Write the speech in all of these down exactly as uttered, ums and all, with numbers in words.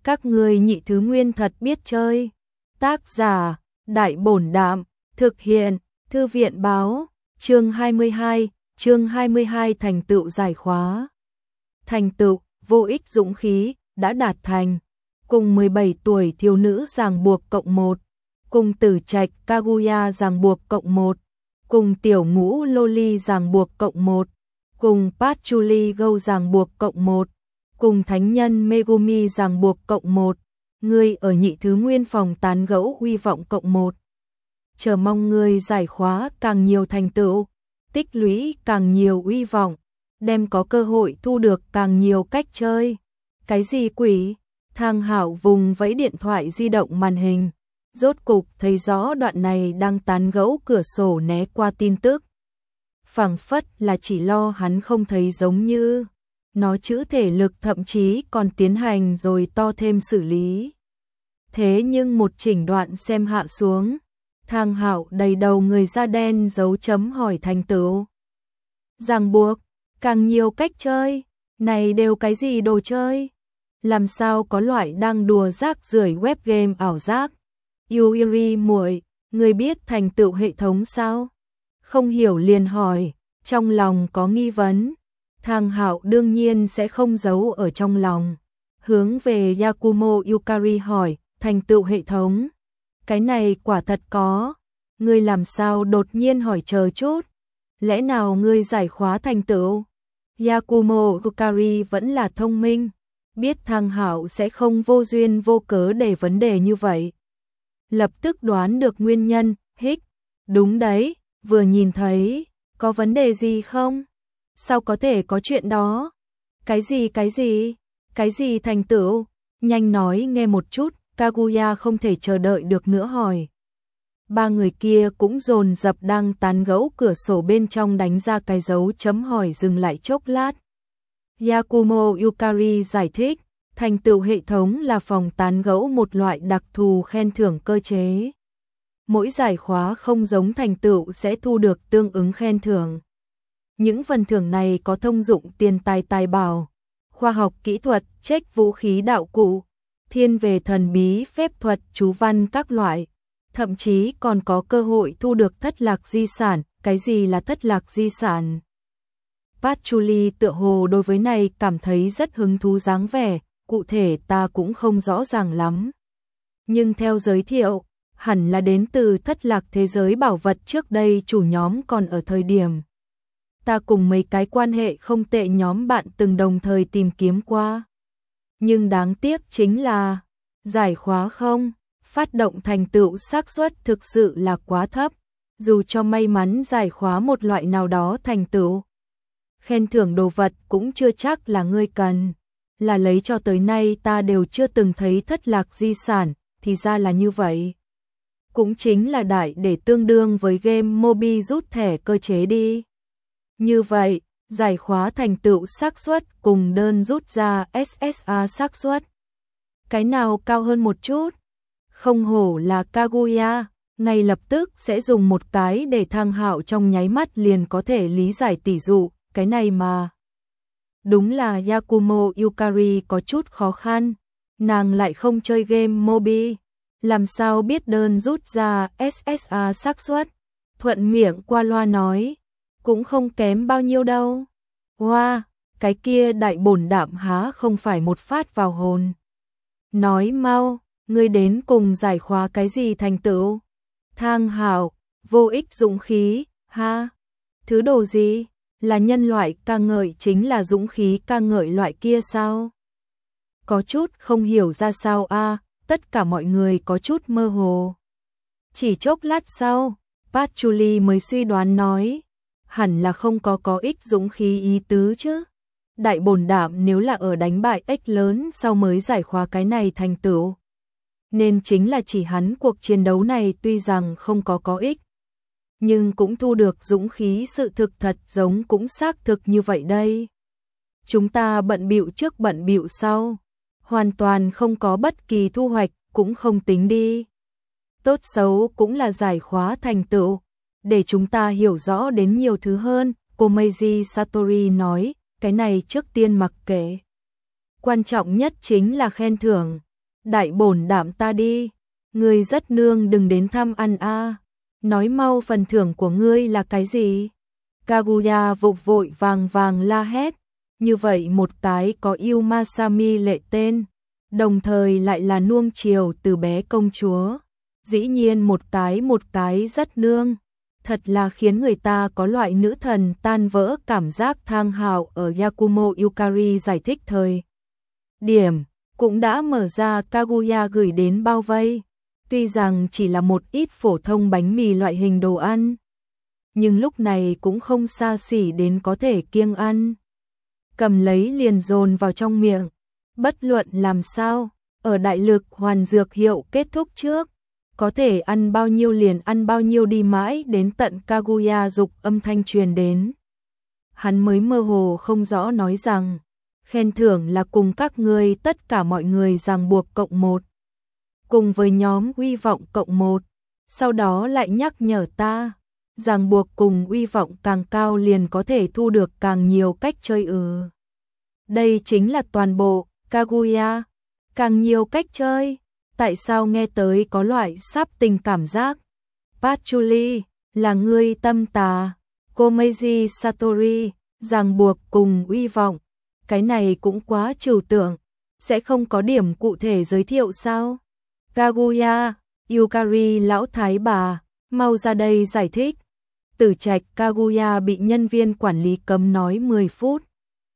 Các ngươi nhị thứ nguyên thật biết chơi. Tác giả, Đại Bổn Đạm, thực hiện, Thư viện báo, chương hai mươi hai, chương hai mươi hai thành tựu giải khóa. Thành tựu, vô ích dũng khí, đã đạt thành. Cùng mười bảy tuổi thiếu nữ ràng buộc cộng một, cùng tử trạch Kaguya ràng buộc cộng một, cùng tiểu ngũ Loli ràng buộc cộng một, cùng Patchouli Go ràng buộc cộng một, cùng thánh nhân Megumi ràng buộc cộng một, ngươi ở nhị thứ nguyên phòng tán gẫu uy vọng cộng một. Chờ mong ngươi giải khóa càng nhiều thành tựu, tích lũy càng nhiều uy vọng, đem có cơ hội thu được càng nhiều cách chơi. Cái gì quỷ? Thang Hạo vùng vẫy điện thoại di động màn hình, rốt cục thấy rõ đoạn này đang tán gẫu cửa sổ né qua tin tức. Phảng phất là chỉ lo hắn không thấy giống như, nó chữ thể lực thậm chí còn tiến hành rồi to thêm xử lý. Thế nhưng một chỉnh đoạn xem hạ xuống, Thang Hạo đầy đầu người da đen dấu chấm hỏi thành tựu. Ràng buộc, càng nhiều cách chơi, này đều cái gì đồ chơi? Làm sao có loại đang đùa rác rưởi web game ảo giác? Yuri muội, người biết thành tựu hệ thống sao? Không hiểu liền hỏi, trong lòng có nghi vấn. Thang Hạo đương nhiên sẽ không giấu ở trong lòng. Hướng về Yakumo Yukari hỏi, thành tựu hệ thống. Cái này quả thật có. Ngươi làm sao đột nhiên hỏi chờ chút? Lẽ nào ngươi giải khóa thành tựu? Yakumo Yukari vẫn là thông minh, biết Thang Hạo sẽ không vô duyên vô cớ để vấn đề như vậy. Lập tức đoán được nguyên nhân, hích. Đúng đấy, vừa nhìn thấy, có vấn đề gì không? Sao có thể có chuyện đó? Cái gì cái gì? Cái gì thành tựu? Nhanh nói nghe một chút, Kaguya không thể chờ đợi được nữa hỏi. Ba người kia cũng dồn dập đang tán gẫu cửa sổ bên trong đánh ra cái dấu chấm hỏi dừng lại chốc lát. Yakumo Yukari giải thích, thành tựu hệ thống là phòng tán gẫu một loại đặc thù khen thưởng cơ chế. Mỗi giải khóa không giống thành tựu sẽ thu được tương ứng khen thưởng. Những phần thưởng này có thông dụng tiền tài tài bảo, khoa học kỹ thuật, check vũ khí đạo cụ, thiên về thần bí phép thuật chú văn các loại, thậm chí còn có cơ hội thu được thất lạc di sản. Cái gì là thất lạc di sản? Patchouli tựa hồ đối với này cảm thấy rất hứng thú dáng vẻ, cụ thể ta cũng không rõ ràng lắm. Nhưng theo giới thiệu, hẳn là đến từ thất lạc thế giới bảo vật trước đây chủ nhóm còn ở thời điểm. Ta cùng mấy cái quan hệ không tệ nhóm bạn từng đồng thời tìm kiếm qua. Nhưng đáng tiếc chính là, giải khóa không, phát động thành tựu xác suất thực sự là quá thấp, dù cho may mắn giải khóa một loại nào đó thành tựu. Khen thưởng đồ vật cũng chưa chắc là ngươi cần, là lấy cho tới nay ta đều chưa từng thấy thất lạc di sản, thì ra là như vậy. Cũng chính là đại để tương đương với game Mobi rút thẻ cơ chế đi. Như vậy, giải khóa thành tựu xác suất cùng đơn rút ra ét ét a xác suất. Cái nào cao hơn một chút? Không hổ là Kaguya, ngay lập tức sẽ dùng một cái để Thang Hạo trong nháy mắt liền có thể lý giải tỷ dụ, cái này mà. Đúng là Yakumo Yukari có chút khó khăn, nàng lại không chơi game Mobi, làm sao biết đơn rút ra ét ét a xác suất, thuận miệng qua loa nói, cũng không kém bao nhiêu đâu. Wow, cái kia đại bổn đạm há không phải một phát vào hồn. Nói mau, ngươi đến cùng giải khóa cái gì thành tựu? Thang Hạo, vô ích dũng khí, ha? Thứ đồ gì? Là nhân loại ca ngợi chính là dũng khí ca ngợi loại kia sao? Có chút không hiểu ra sao a, à, tất cả mọi người có chút mơ hồ. Chỉ chốc lát sau, Patchouli mới suy đoán nói, hẳn là không có có ích dũng khí ý tứ chứ. Đại bổn đạm nếu là ở đánh bại ích lớn sau mới giải khóa cái này thành tựu. Nên chính là chỉ hắn cuộc chiến đấu này tuy rằng không có có ích, nhưng cũng thu được dũng khí, sự thực thật giống cũng xác thực như vậy đây. Chúng ta bận bịu trước bận bịu sau, hoàn toàn không có bất kỳ thu hoạch, cũng không tính đi. Tốt xấu cũng là giải khóa thành tựu, để chúng ta hiểu rõ đến nhiều thứ hơn, cô Meiji Satori nói, cái này trước tiên mặc kệ. Quan trọng nhất chính là khen thưởng, đại bổn đạm ta đi, ngươi rất nương đừng đến thăm ăn a. Nói mau phần thưởng của ngươi là cái gì? Kaguya vội vội vàng vàng la hét, như vậy một cái có yêu Masami lệ tên, đồng thời lại là nuông chiều từ bé công chúa, dĩ nhiên một cái một cái rất nương, thật là khiến người ta có loại nữ thần tan vỡ cảm giác. Thang Hạo ở Yakumo Yukari giải thích thời điểm cũng đã mở ra Kaguya gửi đến bao vây, tuy rằng chỉ là một ít phổ thông bánh mì loại hình đồ ăn, nhưng lúc này cũng không xa xỉ đến có thể kiêng ăn. Cầm lấy liền dồn vào trong miệng, bất luận làm sao, ở đại lực hoàn dược hiệu kết thúc trước, có thể ăn bao nhiêu liền ăn bao nhiêu đi mãi đến tận Kaguya dục âm thanh truyền đến. Hắn mới mơ hồ không rõ nói rằng, khen thưởng là cùng các ngươi tất cả mọi người ràng buộc cộng một, cùng với nhóm uy vọng cộng một, sau đó lại nhắc nhở ta, ràng buộc cùng uy vọng càng cao liền có thể thu được càng nhiều cách chơi ừ. Đây chính là toàn bộ, Kaguya, càng nhiều cách chơi, tại sao nghe tới có loại sắp tình cảm giác. Patchouli, là ngươi tâm tà, Komeiji Satori, ràng buộc cùng uy vọng, cái này cũng quá trừu tượng, sẽ không có điểm cụ thể giới thiệu sao? Kaguya, Yukari lão thái bà, mau ra đây giải thích. Tử trạch Kaguya bị nhân viên quản lý cấm nói mười phút.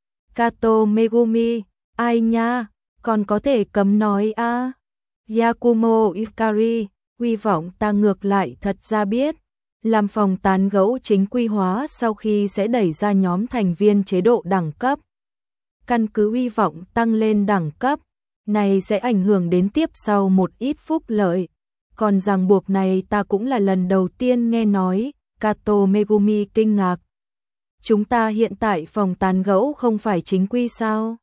Kato Megumi, ai nha, còn có thể cấm nói a? À? Yakumo Yukari, uy vọng ta ngược lại thật ra biết, làm phòng tán gẫu chính quy hóa sau khi sẽ đẩy ra nhóm thành viên chế độ đẳng cấp. Căn cứ uy vọng tăng lên đẳng cấp, này sẽ ảnh hưởng đến tiếp sau một ít phúc lợi. Còn ràng buộc này ta cũng là lần đầu tiên nghe nói. Kato Megumi kinh ngạc. Chúng ta hiện tại phòng tán gẫu không phải chính quy sao?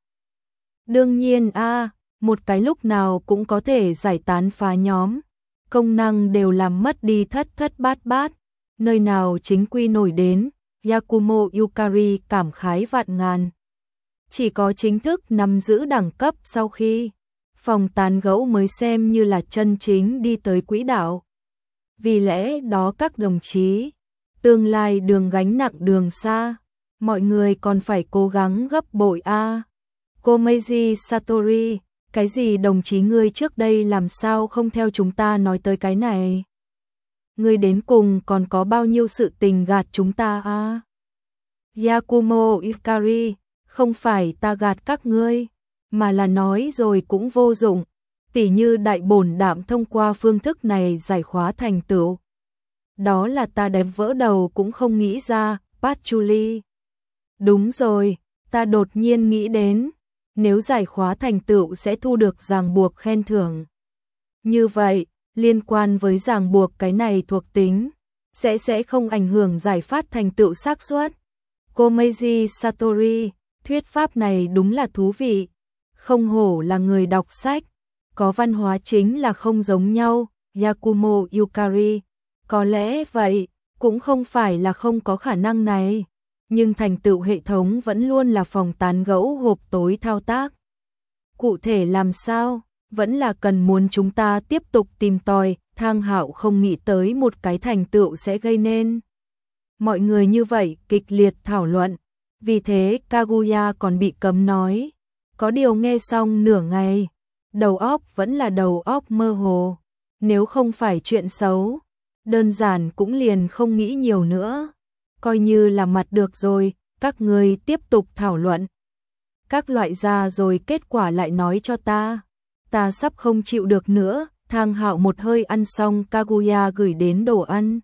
Đương nhiên a, à, một cái lúc nào cũng có thể giải tán phá nhóm, công năng đều làm mất đi thất thất bát bát, nơi nào chính quy nổi đến. Yakumo Yukari cảm khái vạn ngàn. Chỉ có chính thức nắm giữ đẳng cấp sau khi phòng tán gẫu mới xem như là chân chính đi tới quỹ đạo. Vì lẽ đó các đồng chí, tương lai đường gánh nặng đường xa, mọi người còn phải cố gắng gấp bội a. À. Komeiji Satori, cái gì đồng chí ngươi trước đây làm sao không theo chúng ta nói tới cái này? Ngươi đến cùng còn có bao nhiêu sự tình gạt chúng ta a? À? Yakumo Yukari, không phải ta gạt các ngươi, mà là nói rồi cũng vô dụng, tỉ như đại bổn đạm thông qua phương thức này giải khóa thành tựu. Đó là ta đếm vỡ đầu cũng không nghĩ ra. Patchouli. Đúng rồi, ta đột nhiên nghĩ đến, nếu giải khóa thành tựu sẽ thu được ràng buộc khen thưởng. Như vậy, liên quan với ràng buộc cái này thuộc tính, sẽ sẽ không ảnh hưởng giải phát thành tựu xác suất. Komeiji Satori, thuyết pháp này đúng là thú vị. Không hổ là người đọc sách, có văn hóa chính là không giống nhau. Yakumo Yukari, có lẽ vậy, cũng không phải là không có khả năng này, nhưng thành tựu hệ thống vẫn luôn là phòng tán gẫu hộp tối thao tác. Cụ thể làm sao, vẫn là cần muốn chúng ta tiếp tục tìm tòi. Thang Hạo không nghĩ tới một cái thành tựu sẽ gây nên mọi người như vậy kịch liệt thảo luận, vì thế Kaguya còn bị cấm nói. Có điều nghe xong nửa ngày, đầu óc vẫn là đầu óc mơ hồ, nếu không phải chuyện xấu, đơn giản cũng liền không nghĩ nhiều nữa, coi như là mặt được rồi. Các người tiếp tục thảo luận các loại ra rồi kết quả lại nói cho ta, ta sắp không chịu được nữa. Thang Hạo một hơi ăn xong Kaguya gửi đến đồ ăn,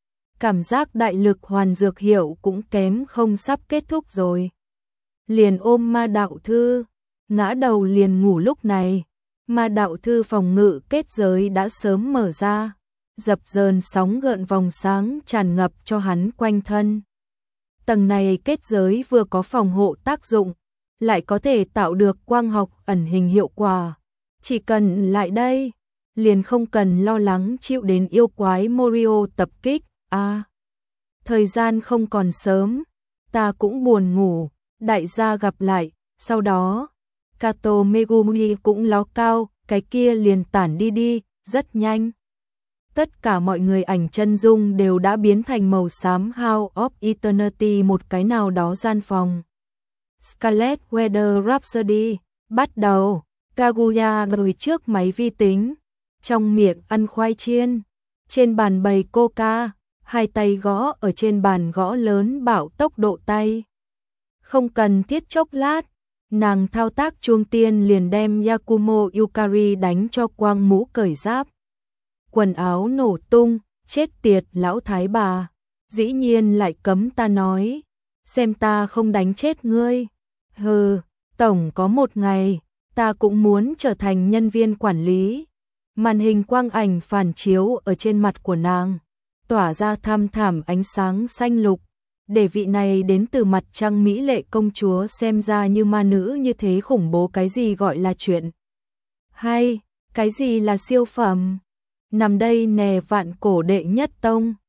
cảm giác đại lực hoàn dược hiệu cũng kém không sắp kết thúc rồi, liền ôm Ma đạo thư, ngã đầu liền ngủ. Lúc này Ma đạo thư phòng ngự kết giới đã sớm mở ra, dập dờn sóng gợn vòng sáng tràn ngập cho hắn quanh thân. Tầng này kết giới vừa có phòng hộ tác dụng, lại có thể tạo được quang học ẩn hình hiệu quả. Chỉ cần lại đây, liền không cần lo lắng chịu đến yêu quái Morio tập kích. À, thời gian không còn sớm, ta cũng buồn ngủ, đại gia gặp lại. Sau đó, Kato Megumi cũng ló cao, cái kia liền tản đi đi, rất nhanh. Tất cả mọi người ảnh chân dung đều đã biến thành màu xám House of Eternity một cái nào đó gian phòng. Scarlet Weather Rhapsody, bắt đầu, Kaguya ngồi trước máy vi tính, trong miệng ăn khoai chiên, trên bàn bày coca, hai tay gõ ở trên bàn gõ lớn bảo tốc độ tay. Không cần thiết chốc lát, nàng thao tác chuông tiên liền đem Yakumo Yukari đánh cho quang mũ cởi giáp. Quần áo nổ tung, chết tiệt lão thái bà, dĩ nhiên lại cấm ta nói, xem ta không đánh chết ngươi. Hừ, tổng có một ngày, ta cũng muốn trở thành nhân viên quản lý. Màn hình quang ảnh phản chiếu ở trên mặt của nàng, tỏa ra thăm thẳm ánh sáng xanh lục, để vị này đến từ mặt trăng mỹ lệ công chúa xem ra như ma nữ như thế khủng bố. Cái gì gọi là chuyện hay, cái gì là siêu phẩm. Nằm đây nè vạn cổ đệ nhất tông,